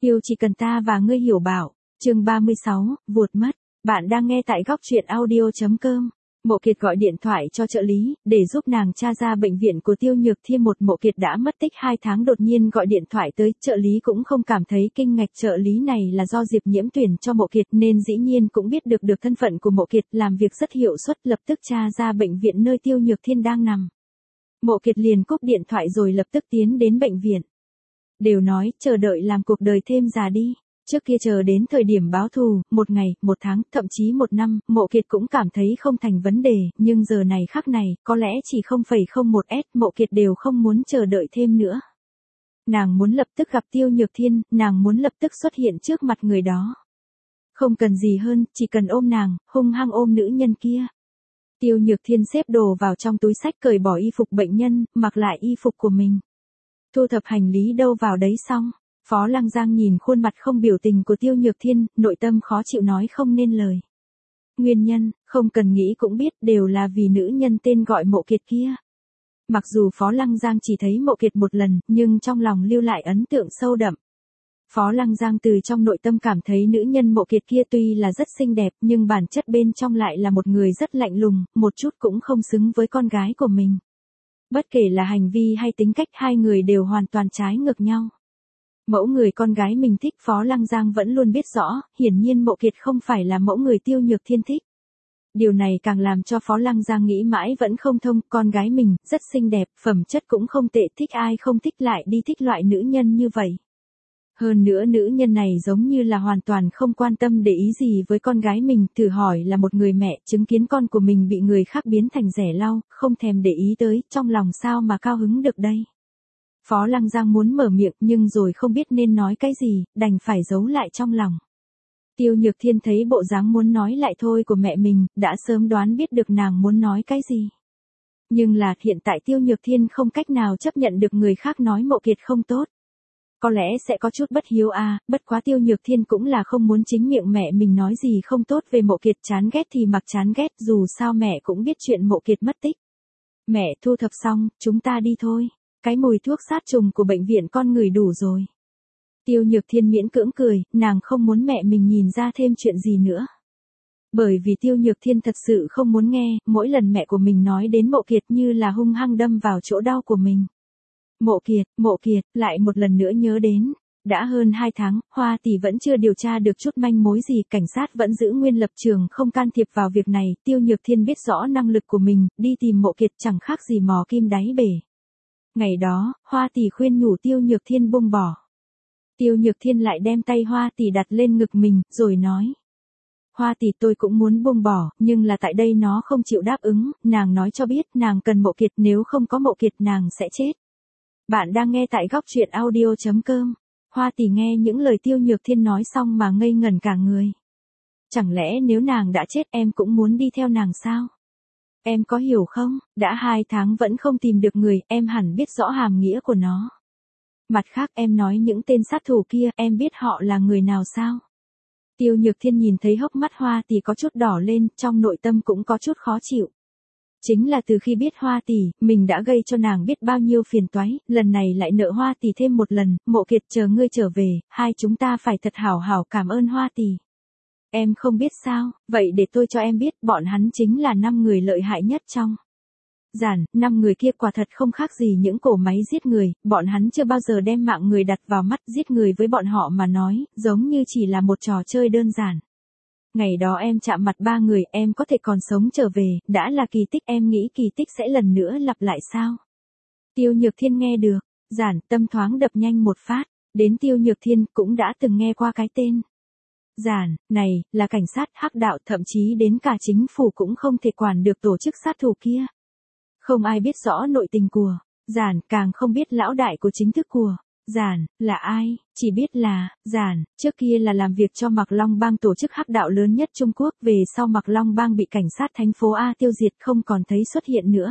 Yêu chỉ cần ta và ngươi hiểu bảo. Chương 36, vụt mất. Bạn đang nghe tại góc truyện audio.com. Mộ Kiệt gọi điện thoại cho trợ lý, để giúp nàng tra ra bệnh viện của Tiêu Nhược Thiên. Mộ Kiệt đã mất tích 2 tháng đột nhiên gọi điện thoại tới, trợ lý cũng không cảm thấy kinh ngạc. Trợ lý này là do Diệp Nhiễm tuyển cho Mộ Kiệt nên dĩ nhiên cũng biết được thân phận của Mộ Kiệt, làm việc rất hiệu suất, lập tức tra ra bệnh viện nơi Tiêu Nhược Thiên đang nằm. Mộ Kiệt liền cúp điện thoại rồi lập tức tiến đến bệnh viện. Đều nói, chờ đợi làm cuộc đời thêm già đi. Trước kia chờ đến thời điểm báo thù, 1 ngày, 1 tháng, thậm chí 1 năm, Mộ Kiệt cũng cảm thấy không thành vấn đề, nhưng giờ này khắc này, có lẽ chỉ 0,01s, Mộ Kiệt đều không muốn chờ đợi thêm nữa. Nàng muốn lập tức gặp Tiêu Nhược Thiên, nàng muốn lập tức xuất hiện trước mặt người đó. Không cần gì hơn, chỉ cần ôm nàng, hung hăng ôm nữ nhân kia. Tiêu Nhược Thiên xếp đồ vào trong túi xách, cởi bỏ y phục bệnh nhân, mặc lại y phục của mình. Thu thập hành lý đâu vào đấy xong. Phó Lăng Giang nhìn khuôn mặt không biểu tình của Tiêu Nhược Thiên, nội tâm khó chịu nói không nên lời. Nguyên nhân, không cần nghĩ cũng biết, đều là vì nữ nhân tên gọi Mộ Kiệt kia. Mặc dù Phó Lăng Giang chỉ thấy Mộ Kiệt một lần, nhưng trong lòng lưu lại ấn tượng sâu đậm. Phó Lăng Giang từ trong nội tâm cảm thấy nữ nhân Mộ Kiệt kia tuy là rất xinh đẹp, nhưng bản chất bên trong lại là một người rất lạnh lùng, một chút cũng không xứng với con gái của mình. Bất kể là hành vi hay tính cách, hai người đều hoàn toàn trái ngược nhau. Mẫu người con gái mình thích Phó Lăng Giang vẫn luôn biết rõ, hiển nhiên Mộ Kiệt không phải là mẫu người Tiêu Nhược Thiên thích. Điều này càng làm cho Phó Lăng Giang nghĩ mãi vẫn không thông, con gái mình, rất xinh đẹp, phẩm chất cũng không tệ, thích ai không thích lại đi thích loại nữ nhân như vậy. Hơn nữa nữ nhân này giống như là hoàn toàn không quan tâm để ý gì với con gái mình, thử hỏi là một người mẹ, chứng kiến con của mình bị người khác biến thành rẻ lau, không thèm để ý tới, trong lòng sao mà cao hứng được đây. Phó Lăng Giang muốn mở miệng nhưng rồi không biết nên nói cái gì, đành phải giấu lại trong lòng. Tiêu Nhược Thiên thấy bộ dáng muốn nói lại thôi của mẹ mình, đã sớm đoán biết được nàng muốn nói cái gì. Nhưng là hiện tại Tiêu Nhược Thiên không cách nào chấp nhận được người khác nói Mộ Kiệt không tốt. Có lẽ sẽ có chút bất hiếu bất quá Tiêu Nhược Thiên cũng là không muốn chính miệng mẹ mình nói gì không tốt về Mộ Kiệt, chán ghét thì mặc chán ghét, dù sao mẹ cũng biết chuyện Mộ Kiệt mất tích. Mẹ thu thập xong, chúng ta đi thôi. Cái mùi thuốc sát trùng của bệnh viện con ngửi đủ rồi. Tiêu Nhược Thiên miễn cưỡng cười, nàng không muốn mẹ mình nhìn ra thêm chuyện gì nữa. Bởi vì Tiêu Nhược Thiên thật sự không muốn nghe, mỗi lần mẹ của mình nói đến Mộ Kiệt như là hung hăng đâm vào chỗ đau của mình. Mộ Kiệt, lại một lần nữa nhớ đến. Đã hơn 2 tháng, Hoa tỷ vẫn chưa điều tra được chút manh mối gì, cảnh sát vẫn giữ nguyên lập trường không can thiệp vào việc này. Tiêu Nhược Thiên biết rõ năng lực của mình, đi tìm Mộ Kiệt chẳng khác gì mò kim đáy bể. Ngày đó, Hoa tỷ khuyên nhủ Tiêu Nhược Thiên buông bỏ. Tiêu Nhược Thiên lại đem tay Hoa tỷ đặt lên ngực mình, rồi nói. Hoa tỷ, tôi cũng muốn buông bỏ, nhưng là tại đây nó không chịu đáp ứng, nàng nói cho biết nàng cần Mộ Kiệt, nếu không có Mộ Kiệt nàng sẽ chết. Bạn đang nghe tại góc truyện audio.com. Hoa tỷ nghe những lời Tiêu Nhược Thiên nói xong mà ngây ngẩn cả người. Chẳng lẽ nếu nàng đã chết em cũng muốn đi theo nàng sao? Em có hiểu không, đã 2 tháng vẫn không tìm được người, em hẳn biết rõ hàm nghĩa của nó. Mặt khác em nói những tên sát thủ kia, em biết họ là người nào sao? Tiêu Nhược Thiên nhìn thấy hốc mắt Hoa tỷ có chút đỏ lên, trong nội tâm cũng có chút khó chịu. Chính là từ khi biết Hoa tỷ, mình đã gây cho nàng biết bao nhiêu phiền toái, lần này lại nợ Hoa tỷ thêm một lần. Mộ Kiệt, chờ ngươi trở về, hai chúng ta phải thật hảo hảo cảm ơn Hoa tỷ. Em không biết sao, vậy để tôi cho em biết, bọn hắn chính là 5 người lợi hại nhất trong giản, 5 người kia quả thật không khác gì những cỗ máy giết người, bọn hắn chưa bao giờ đem mạng người đặt vào mắt, giết người với bọn họ mà nói, giống như chỉ là một trò chơi đơn giản. Ngày đó em chạm mặt 3 người, em có thể còn sống trở về, đã là kỳ tích, em nghĩ kỳ tích sẽ lần nữa lặp lại sao? Tiêu Nhược Thiên nghe được, giản, tâm thoáng đập nhanh một phát, đến Tiêu Nhược Thiên cũng đã từng nghe qua cái tên. Giản, này, là cảnh sát hắc đạo, thậm chí đến cả chính phủ cũng không thể quản được tổ chức sát thủ kia. Không ai biết rõ nội tình của Giản, càng không biết lão đại của chính thức của Giản là ai, chỉ biết là Giản trước kia là làm việc cho Mạc Long Bang, tổ chức hắc đạo lớn nhất Trung Quốc, về sau Mạc Long Bang bị cảnh sát thành phố A tiêu diệt, không còn thấy xuất hiện nữa.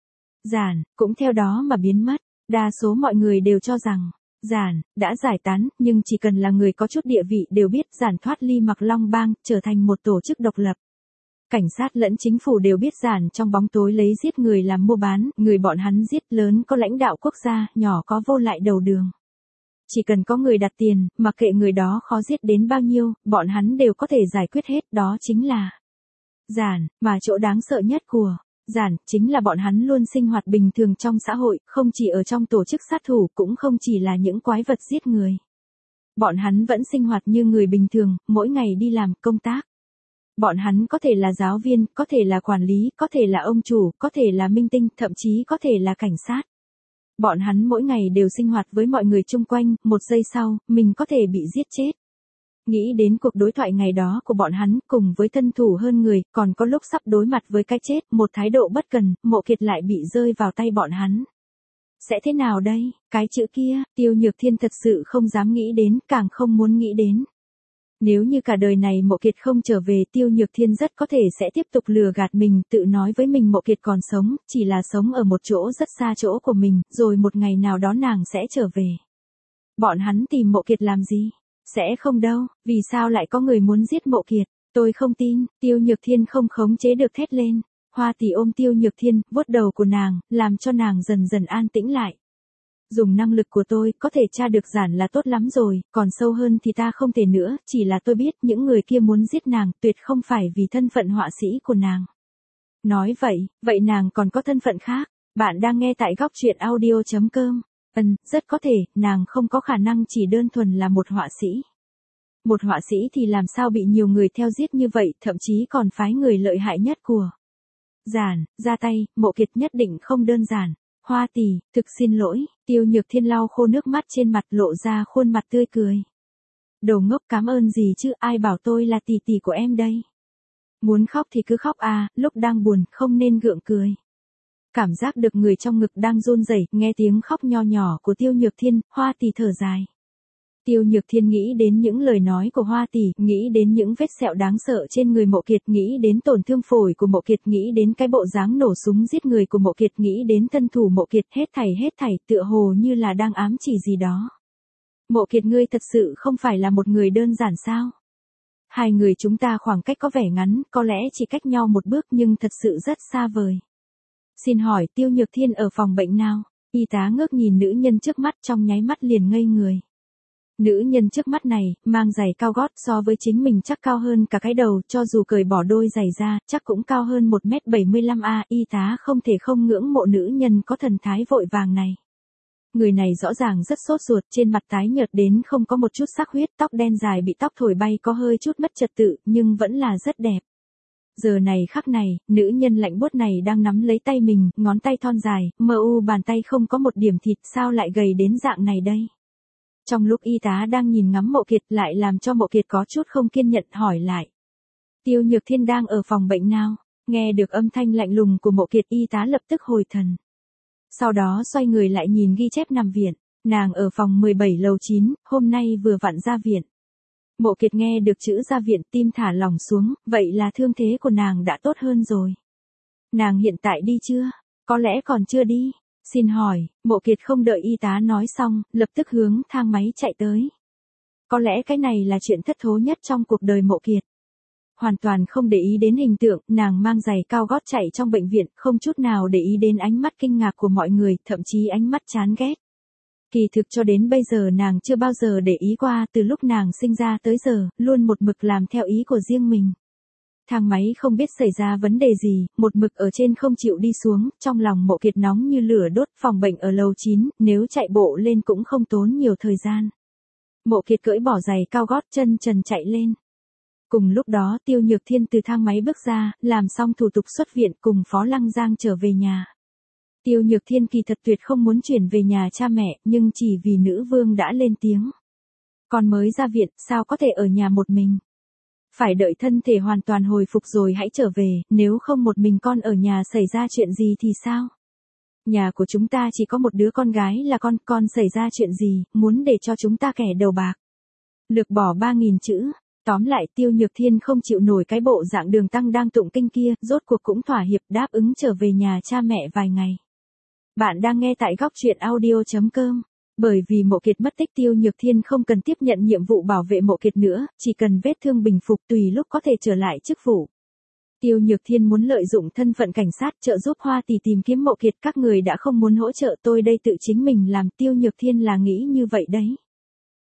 Giản cũng theo đó mà biến mất. Đa số mọi người đều cho rằng Giản đã giải tán, nhưng chỉ cần là người có chút địa vị đều biết Giản thoát ly Mạc Long Bang, trở thành một tổ chức độc lập. Cảnh sát lẫn chính phủ đều biết Giản trong bóng tối lấy giết người làm mua bán, người bọn hắn giết lớn có lãnh đạo quốc gia, nhỏ có vô lại đầu đường. Chỉ cần có người đặt tiền, mặc kệ người đó khó giết đến bao nhiêu, bọn hắn đều có thể giải quyết hết, đó chính là Giản, mà chỗ đáng sợ nhất của Giản, chính là bọn hắn luôn sinh hoạt bình thường trong xã hội, không chỉ ở trong tổ chức sát thủ, cũng không chỉ là những quái vật giết người. Bọn hắn vẫn sinh hoạt như người bình thường, mỗi ngày đi làm, công tác. Bọn hắn có thể là giáo viên, có thể là quản lý, có thể là ông chủ, có thể là minh tinh, thậm chí có thể là cảnh sát. Bọn hắn mỗi ngày đều sinh hoạt với mọi người chung quanh, một giây sau, mình có thể bị giết chết. Nghĩ đến cuộc đối thoại ngày đó của bọn hắn cùng với thân thủ hơn người, còn có lúc sắp đối mặt với cái chết, một thái độ bất cần, Mộ Kiệt lại bị rơi vào tay bọn hắn. Sẽ thế nào đây? Cái chữ kia, Tiêu Nhược Thiên thật sự không dám nghĩ đến, càng không muốn nghĩ đến. Nếu như cả đời này Mộ Kiệt không trở về, Tiêu Nhược Thiên rất có thể sẽ tiếp tục lừa gạt mình, tự nói với mình Mộ Kiệt còn sống, chỉ là sống ở một chỗ rất xa chỗ của mình, rồi một ngày nào đó nàng sẽ trở về. Bọn hắn tìm Mộ Kiệt làm gì? Sẽ không đâu, vì sao lại có người muốn giết Mộ Kiệt? Tôi không tin, Tiêu Nhược Thiên không khống chế được thét lên. Hoa Tỷ ôm Tiêu Nhược Thiên, vuốt đầu của nàng, làm cho nàng dần dần an tĩnh lại. Dùng năng lực của tôi, có thể tra được Giản là tốt lắm rồi, còn sâu hơn thì ta không thể nữa, chỉ là tôi biết những người kia muốn giết nàng, tuyệt không phải vì thân phận họa sĩ của nàng. Nói vậy nàng còn có thân phận khác. Bạn đang nghe tại góc truyện audio.com. Rất có thể, nàng không có khả năng chỉ đơn thuần là một họa sĩ. Một họa sĩ thì làm sao bị nhiều người theo giết như vậy, thậm chí còn phái người lợi hại nhất của Giản, ra tay, Mộ Kiệt nhất định không đơn giản. Hoa Tỷ, thực xin lỗi, Tiêu Nhược Thiên lau khô nước mắt trên mặt, lộ ra khuôn mặt tươi cười. Đồ ngốc, cảm ơn gì chứ, ai bảo tôi là tỷ tỷ của em đây. Muốn khóc thì cứ khóc à, lúc đang buồn, không nên gượng cười. Cảm giác được người trong ngực đang run rẩy, nghe tiếng khóc nho nhỏ của Tiêu Nhược Thiên, Hoa Tỷ thở dài. Tiêu Nhược Thiên nghĩ đến những lời nói của Hoa Tỷ, nghĩ đến những vết sẹo đáng sợ trên người Mộ Kiệt, nghĩ đến tổn thương phổi của Mộ Kiệt, nghĩ đến cái bộ dáng nổ súng giết người của Mộ Kiệt, nghĩ đến thân thủ Mộ Kiệt, hết thảy tựa hồ như là đang ám chỉ gì đó. Mộ Kiệt, ngươi thật sự không phải là một người đơn giản sao? Hai người chúng ta khoảng cách có vẻ ngắn, có lẽ chỉ cách nhau một bước nhưng thật sự rất xa vời. Xin hỏi Tiêu Nhược Thiên ở phòng bệnh nào? Y tá ngước nhìn nữ nhân trước mắt, trong nháy mắt liền ngây người. Nữ nhân trước mắt này, mang giày cao gót, so với chính mình chắc cao hơn cả cái đầu, cho dù cởi bỏ đôi giày ra, chắc cũng cao hơn 1m75 a. Y tá không thể không ngưỡng mộ nữ nhân có thần thái vội vàng này. Người này rõ ràng rất sốt ruột, trên mặt tái nhợt đến không có một chút sắc huyết, tóc đen dài bị tóc thổi bay có hơi chút mất trật tự, nhưng vẫn là rất đẹp. Giờ này khắc này, nữ nhân lạnh buốt này đang nắm lấy tay mình, ngón tay thon dài, mờ u bàn tay không có một điểm thịt, sao lại gầy đến dạng này đây? Trong lúc y tá đang nhìn ngắm Mộ Kiệt, lại làm cho Mộ Kiệt có chút không kiên nhẫn, hỏi lại. Tiêu Nhược Thiên đang ở phòng bệnh nào? Nghe được âm thanh lạnh lùng của Mộ Kiệt, y tá lập tức hồi thần. Sau đó xoay người lại nhìn ghi chép nằm viện. Nàng ở phòng 17 lầu 9, hôm nay vừa vặn ra viện. Mộ Kiệt nghe được chữ ra viện, tim thả lỏng xuống, vậy là thương thế của nàng đã tốt hơn rồi. Nàng hiện tại đi chưa? Có lẽ còn chưa đi. Xin hỏi, Mộ Kiệt không đợi y tá nói xong, lập tức hướng thang máy chạy tới. Có lẽ cái này là chuyện thất thố nhất trong cuộc đời Mộ Kiệt. Hoàn toàn không để ý đến hình tượng, nàng mang giày cao gót chạy trong bệnh viện, không chút nào để ý đến ánh mắt kinh ngạc của mọi người, thậm chí ánh mắt chán ghét. Kỳ thực cho đến bây giờ nàng chưa bao giờ để ý qua, từ lúc nàng sinh ra tới giờ, luôn một mực làm theo ý của riêng mình. Thang máy không biết xảy ra vấn đề gì, một mực ở trên không chịu đi xuống, trong lòng Mộ Kiệt nóng như lửa đốt, phòng bệnh ở lầu 9, nếu chạy bộ lên cũng không tốn nhiều thời gian. Mộ Kiệt cởi bỏ giày cao gót, chân trần chạy lên. Cùng lúc đó Tiêu Nhược Thiên từ thang máy bước ra, làm xong thủ tục xuất viện cùng Phó Lăng Giang trở về nhà. Tiêu Nhược Thiên kỳ thật tuyệt không muốn chuyển về nhà cha mẹ, nhưng chỉ vì nữ vương đã lên tiếng. Con mới ra viện, sao có thể ở nhà một mình? Phải đợi thân thể hoàn toàn hồi phục rồi hãy trở về, nếu không một mình con ở nhà xảy ra chuyện gì thì sao? Nhà của chúng ta chỉ có một đứa con gái là con xảy ra chuyện gì, muốn để cho chúng ta kẻ đầu bạc. Lược bỏ 3.000 chữ. Tóm lại Tiêu Nhược Thiên không chịu nổi cái bộ dạng đường tăng đang tụng kinh kia, rốt cuộc cũng thỏa hiệp đáp ứng trở về nhà cha mẹ vài ngày. Bạn đang nghe tại góc truyện audio.com. Bởi vì Mộ Kiệt mất tích, Tiêu Nhược Thiên không cần tiếp nhận nhiệm vụ bảo vệ Mộ Kiệt nữa, chỉ cần vết thương bình phục tùy lúc có thể trở lại chức vụ. Tiêu Nhược Thiên muốn lợi dụng thân phận cảnh sát trợ giúp Hoa Tỷ tìm kiếm Mộ Kiệt, các người đã không muốn hỗ trợ tôi đây tự chính mình làm. Tiêu Nhược Thiên là nghĩ như vậy đấy.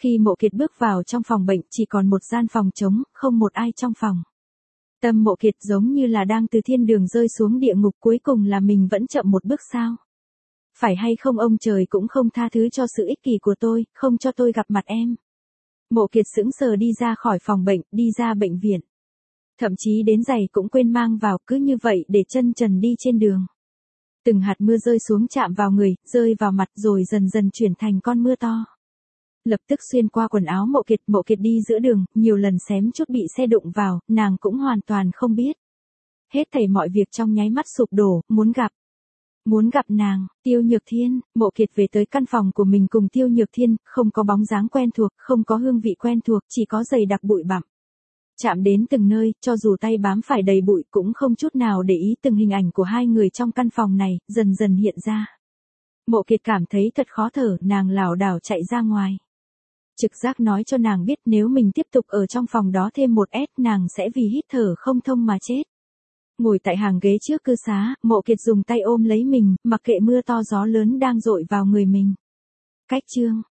Khi Mộ Kiệt bước vào trong phòng bệnh chỉ còn một gian phòng trống, không một ai trong phòng. Tâm Mộ Kiệt giống như là đang từ thiên đường rơi xuống địa ngục, cuối cùng là mình vẫn chậm một bước sao? Phải hay không ông trời cũng không tha thứ cho sự ích kỷ của tôi, không cho tôi gặp mặt em. Mộ Kiệt sững sờ đi ra khỏi phòng bệnh, đi ra bệnh viện. Thậm chí đến giày cũng quên mang vào, cứ như vậy để chân trần đi trên đường. Từng hạt mưa rơi xuống chạm vào người, rơi vào mặt rồi dần dần chuyển thành con mưa to. Lập tức xuyên qua quần áo Mộ Kiệt đi giữa đường, nhiều lần xém chút bị xe đụng vào, nàng cũng hoàn toàn không biết. Hết thảy mọi việc trong nháy mắt sụp đổ, muốn gặp nàng, Tiêu Nhược Thiên. Mộ Kiệt về tới căn phòng của mình cùng Tiêu Nhược Thiên, không có bóng dáng quen thuộc, không có hương vị quen thuộc, chỉ có dày đặc bụi bặm. Chạm đến từng nơi, cho dù tay bám phải đầy bụi cũng không chút nào để ý, từng hình ảnh của hai người trong căn phòng này, dần dần hiện ra. Mộ Kiệt cảm thấy thật khó thở, nàng lảo đảo chạy ra ngoài. Trực giác nói cho nàng biết nếu mình tiếp tục ở trong phòng đó thêm một nàng sẽ vì hít thở không thông mà chết. Ngồi tại hàng ghế trước cư xá, Mộ Kiệt dùng tay ôm lấy mình, mặc kệ mưa to gió lớn đang dội vào người mình. Cách chương